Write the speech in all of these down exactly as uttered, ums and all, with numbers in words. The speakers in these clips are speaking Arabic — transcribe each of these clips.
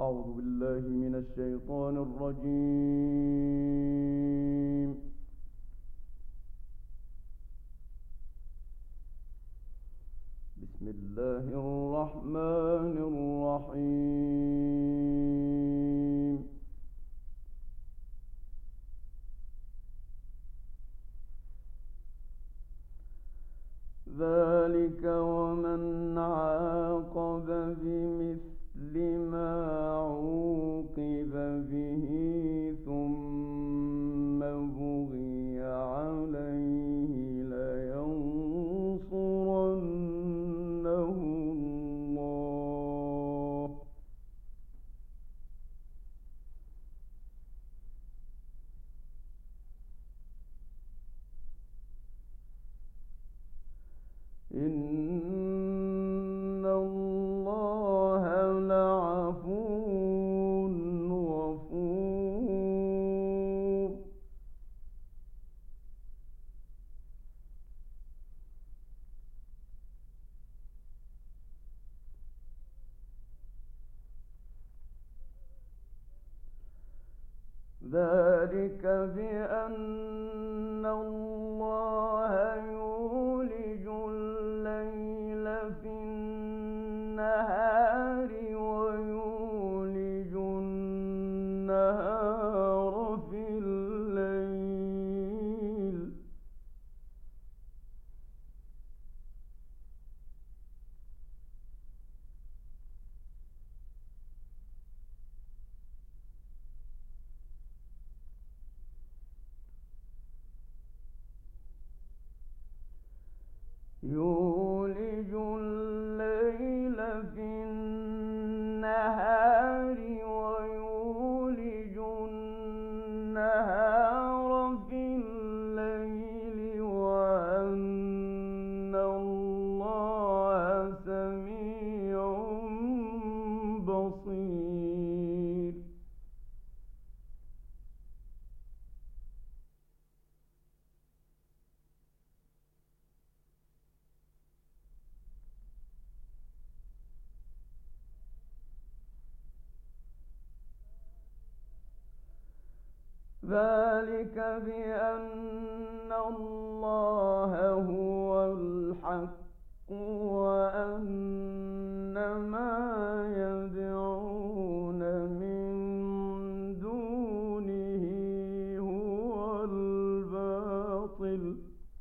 أعوذ بالله من الشيطان الرجيم. بسم الله الرحمن الرحيم. ذلك ومن عاقب بمثل ما عوقب به ثم بغي عليه لينصرنه الله إن الله لعفو غفور. ذلك بأن الله يولج الليل في النهار ويولج النهار في الليل يولج الليل في النهار ويولج النهار في الليل وأن الله سميع بصير. ذلك بأن الله هو الحق وأن ما يدعون من دونه هو الباطل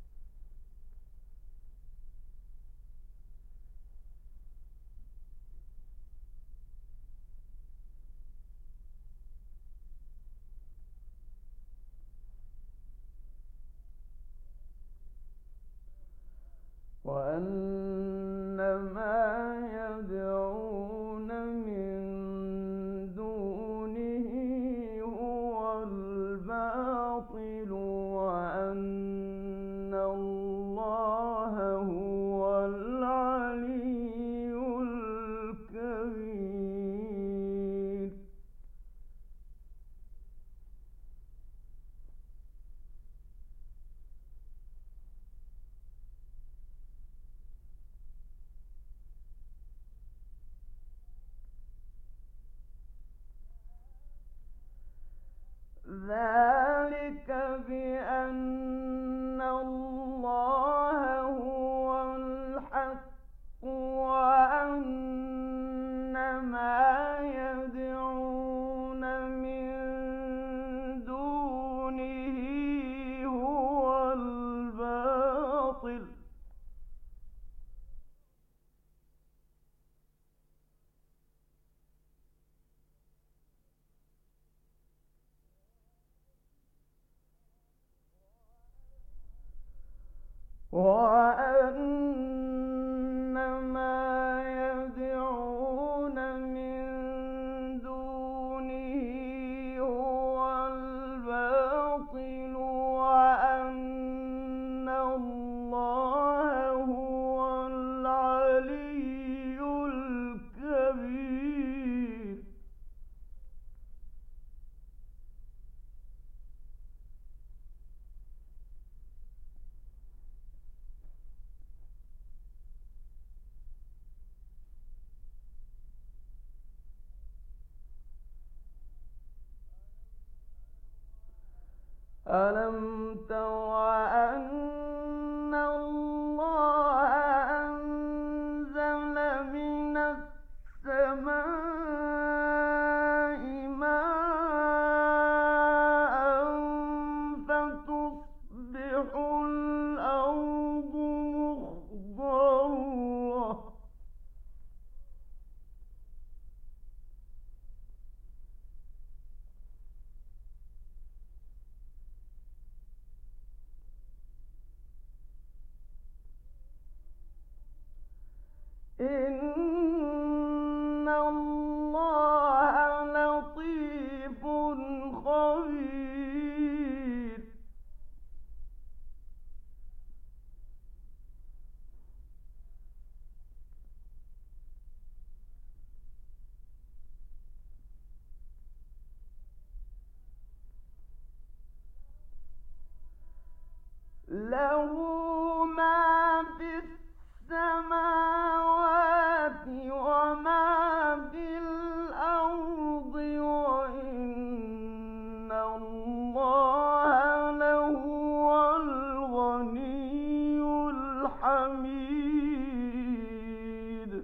وأن ما يدعون من دونه هو الباطل وأن الله هو العلي الكبير. ذلك بأن الله هو الحق وأن ما يدعون من دونه هو الباطل وأن ما يدعون من دونه هو الباطل وأن الله هو العلي الكبير. ألم تر أن الله أنزل من السماء ماء فتصبح الأرض مخضرة إن الله لطيف خبير له ما في السماوات وما في الأرض وإن الله لهو الغني الحميد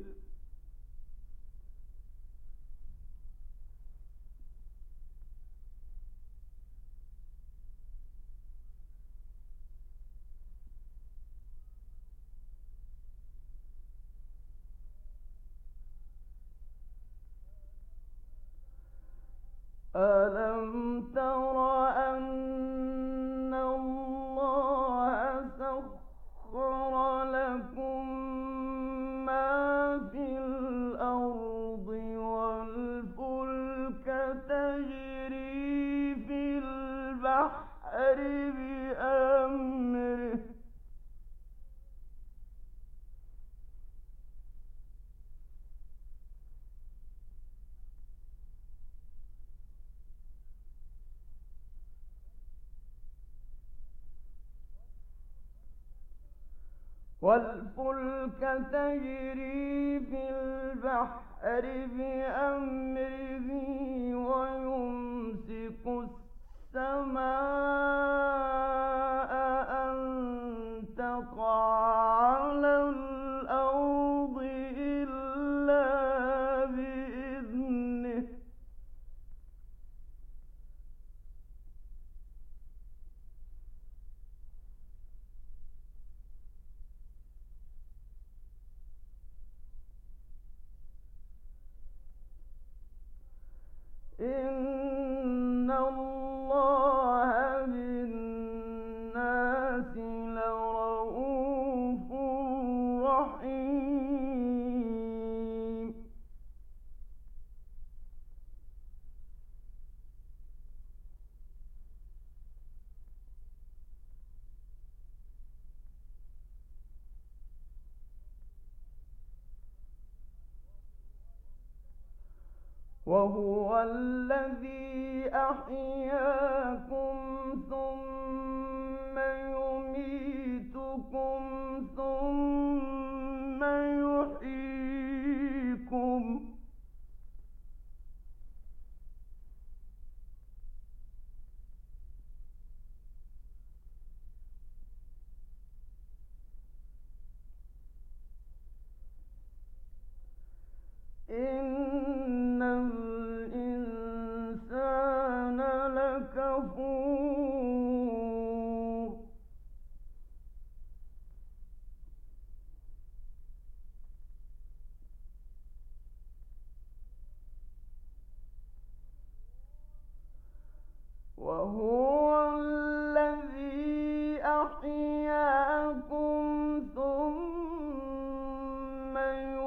ألم تر أن الله سخر لكم ما في الأرض والفلك تجري في البحر بأمره والفلك تجري في البحر بأمره ويمسك السماء أن تقع على الأرض إلا بإذنه إن الله بالناس لرءوف رحيم وهو الذي أحياكم ثم يميتكم ثم يحييكم إن الإنسان لكفور وهو الذي أحياكم ثم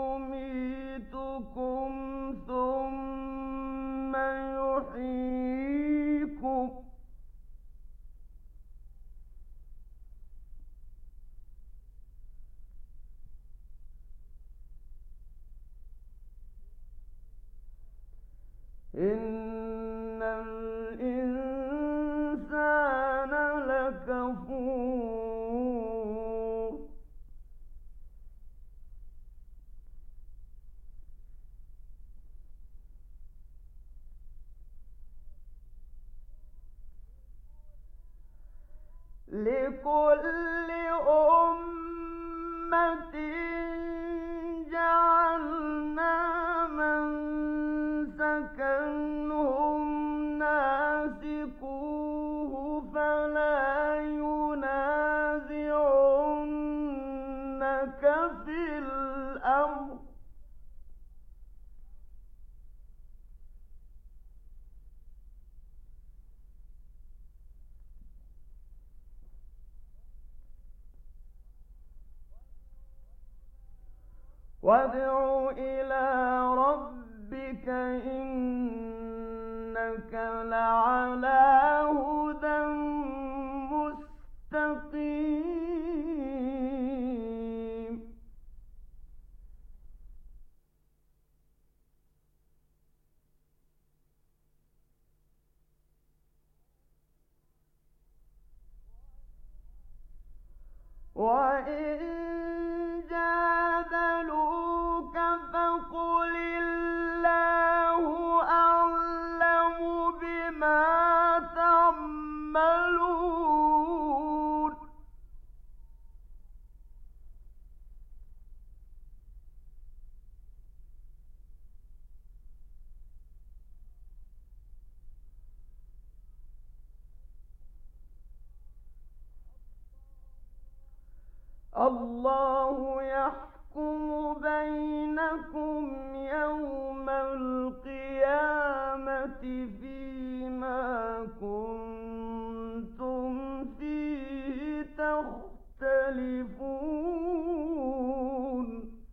يميتكم ثم يحييكم إن الإنسان لكفور لكل أمة جعلنا منسكا هم ناسكوه فلا ينازعنك في الأمر وادع إلى ربك إنك لعلى هدى مستقيم وإن جادلوك فقل الله أعلم بما تعملون الله يحكم بينكم يوم القيامة فيما كنتم فيه تختلفون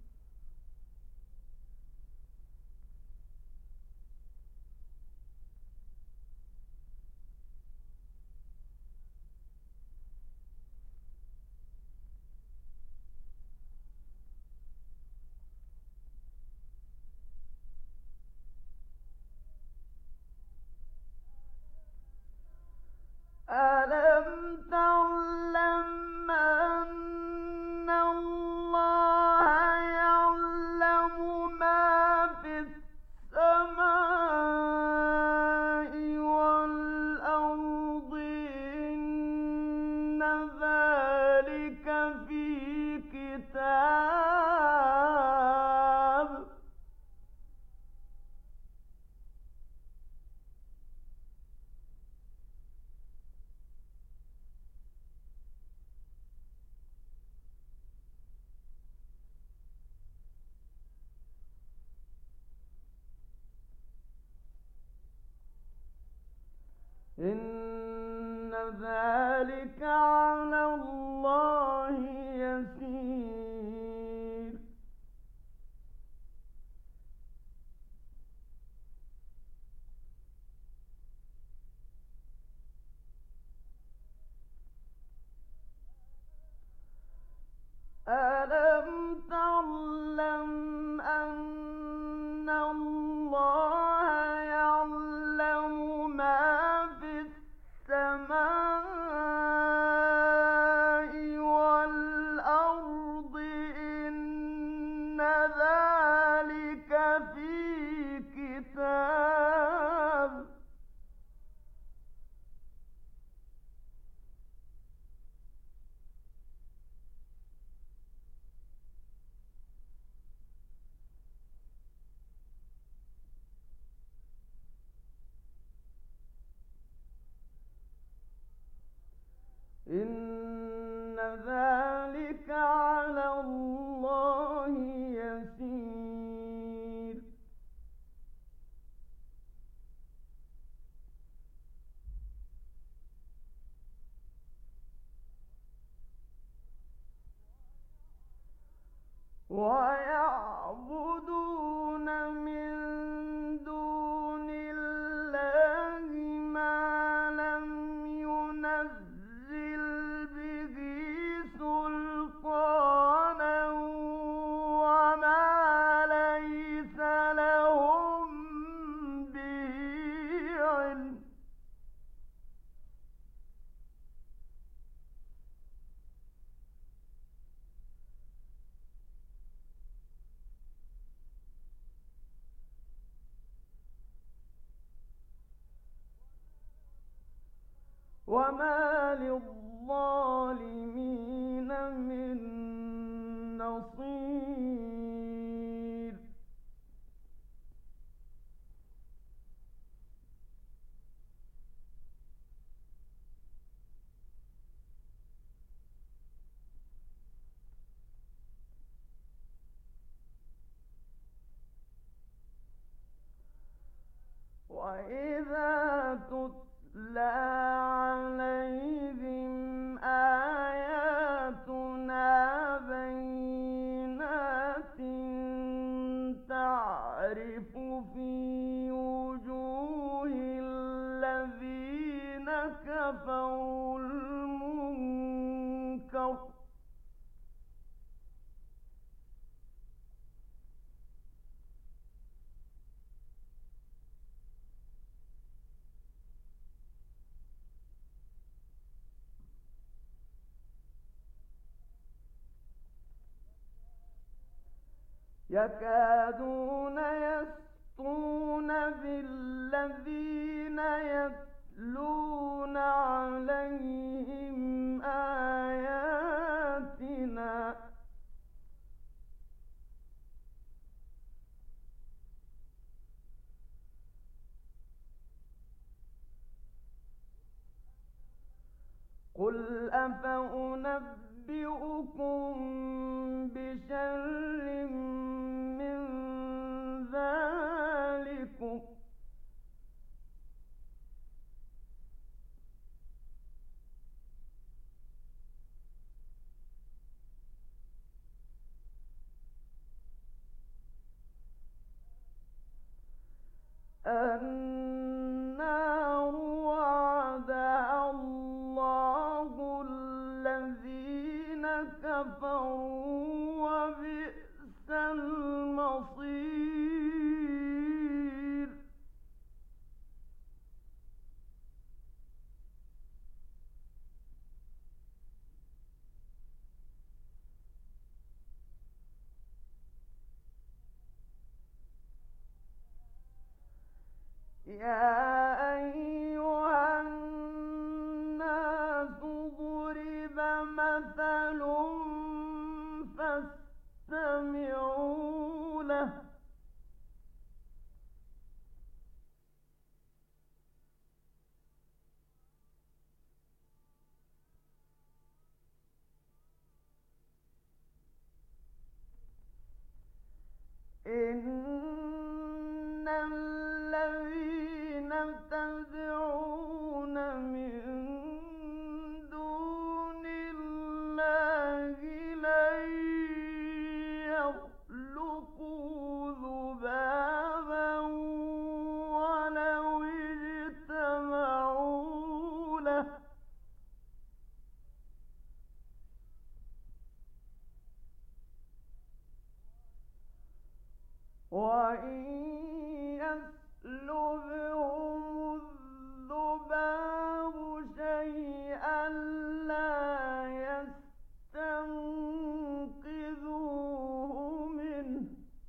ألم تعلم أن الله يعلم ما في السماء والأرض إن ذلك في كتاب إن ذلك على الله يسير ألم تعلم أن الله يعلم ما في السماء والأرض إن ذلك في كتاب إن ذلك على الله يسير ويعبدون من دون الله ما لم ينزل به سلطانا وما ليس لهم به علم تعرف في وجوه الذين كفروا المنكر يكادون يسطون بالذين يتلون عليهم آياتنا قل أفأنبئكم بشر من ذلكم النار وعدها الله الذين كفروا وبئس المصير يا أيها الناس ضرب مثل فاستمعوا له إن الذين تدعون من دون الله لن يخلقوا ذبابا ولو اجتمعوا له وإن يسلبهم الذباب شيئا لا يستنقذوه منه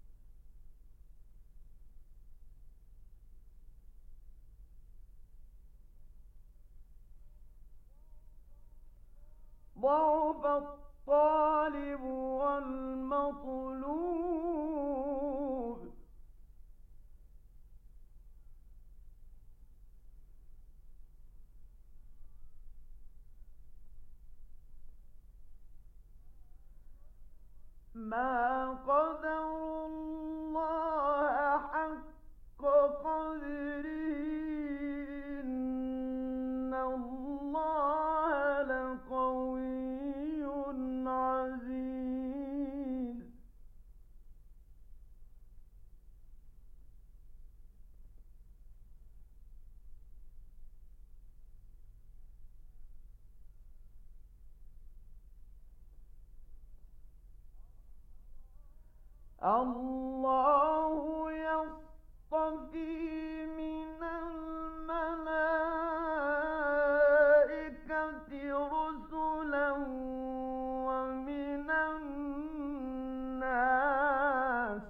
ضعف الطالب والمطلوب ما قدروا الله حق قدره إن الله لقوي عزيز الله يصطفي من الملائكة رسلا ومن الناس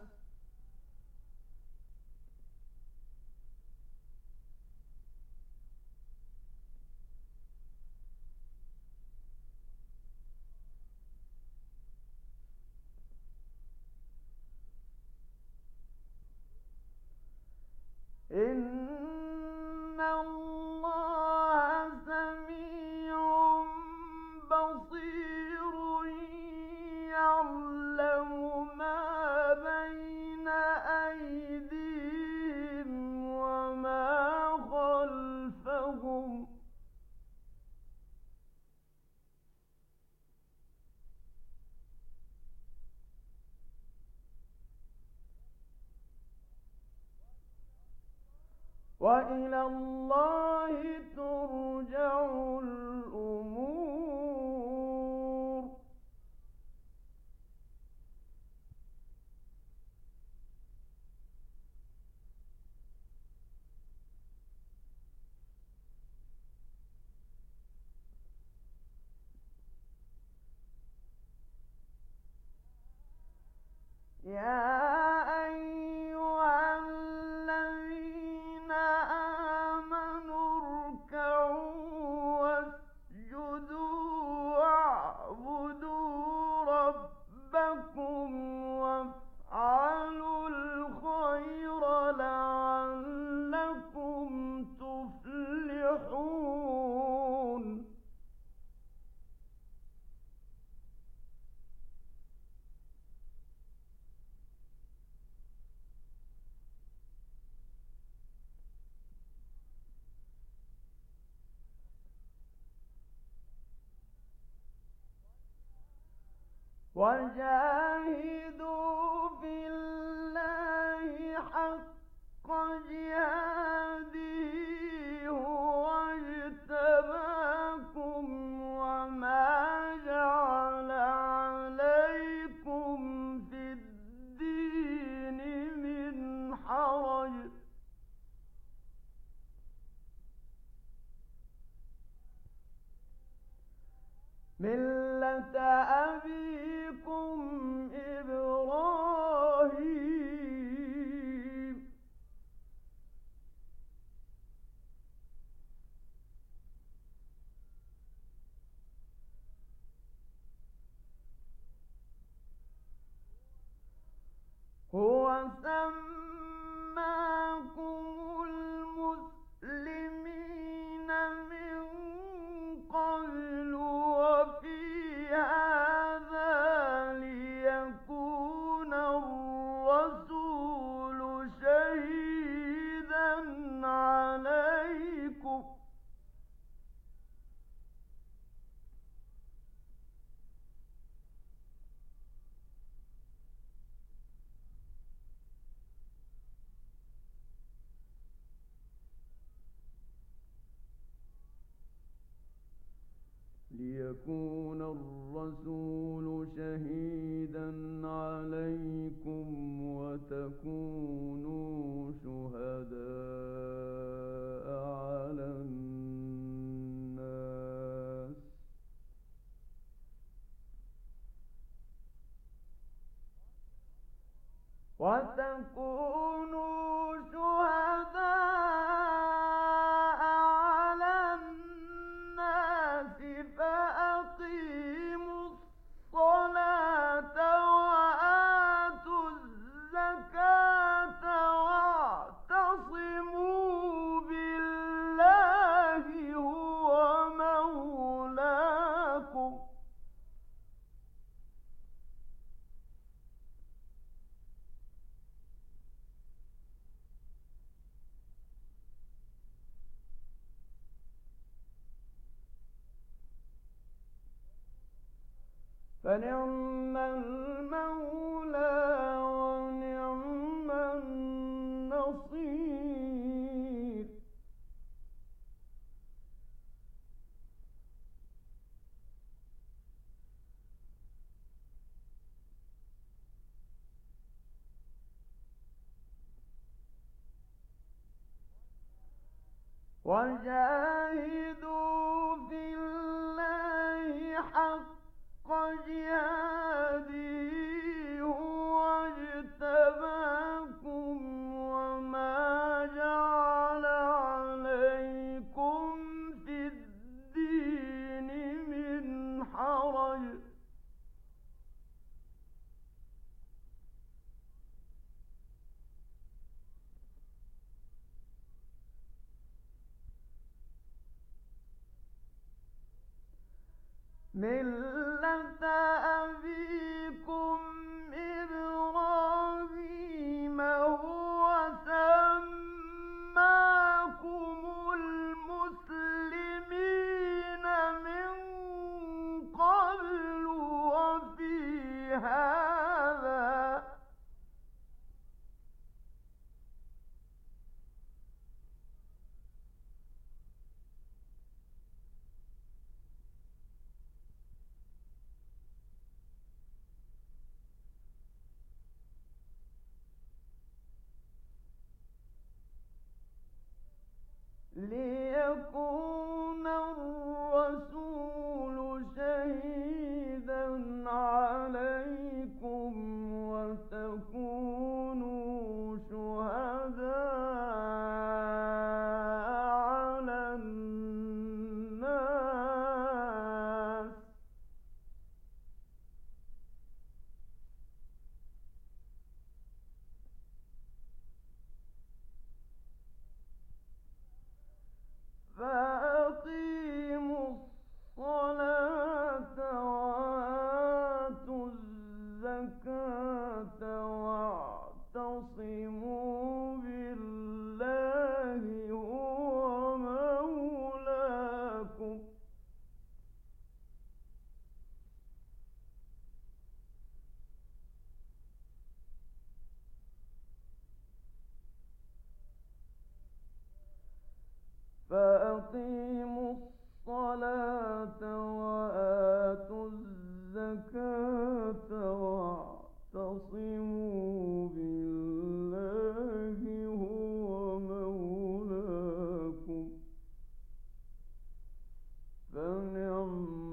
وإلى الله ترجع الأمور. يا أيها الذين آمنوا اركعوا واسجدوا واعبدوا ربكم وافعلوا الخير لعلكم تفلحون. وجاهدوا في الله حق جهاده هو اجتباكم وما جعل عليكم في الدين من حرج ملة أبيكم إبراهيم هو سماكم المسلمين من قبل وفي هذا ليكون الرسول شهيدا عليكم ليكون الرسول شهيدا عليكم وتكونوا شهداء على الناس وتكونوا شهداء على الناس فأقيموا الصلاة وآتوا الزكاة واعتصموا بالله هو مولاكم فنعم المولى ونعم النصير. وجاهدوا في الله حق جهاده هو اجتباكم وما جعل عليكم في الدين من حرج ملة أبيكم إبراهيم هو سماكم المسلمين من قبل وفي هذا تكونوا شهداء على الناس فأقيموا الصلاة وآتوا الزكاة واعتصموا بالله هو مولاكم فأقيموا الصلاة وآتوا الزكاة واعتصموا بالله هو مولاكم فنعم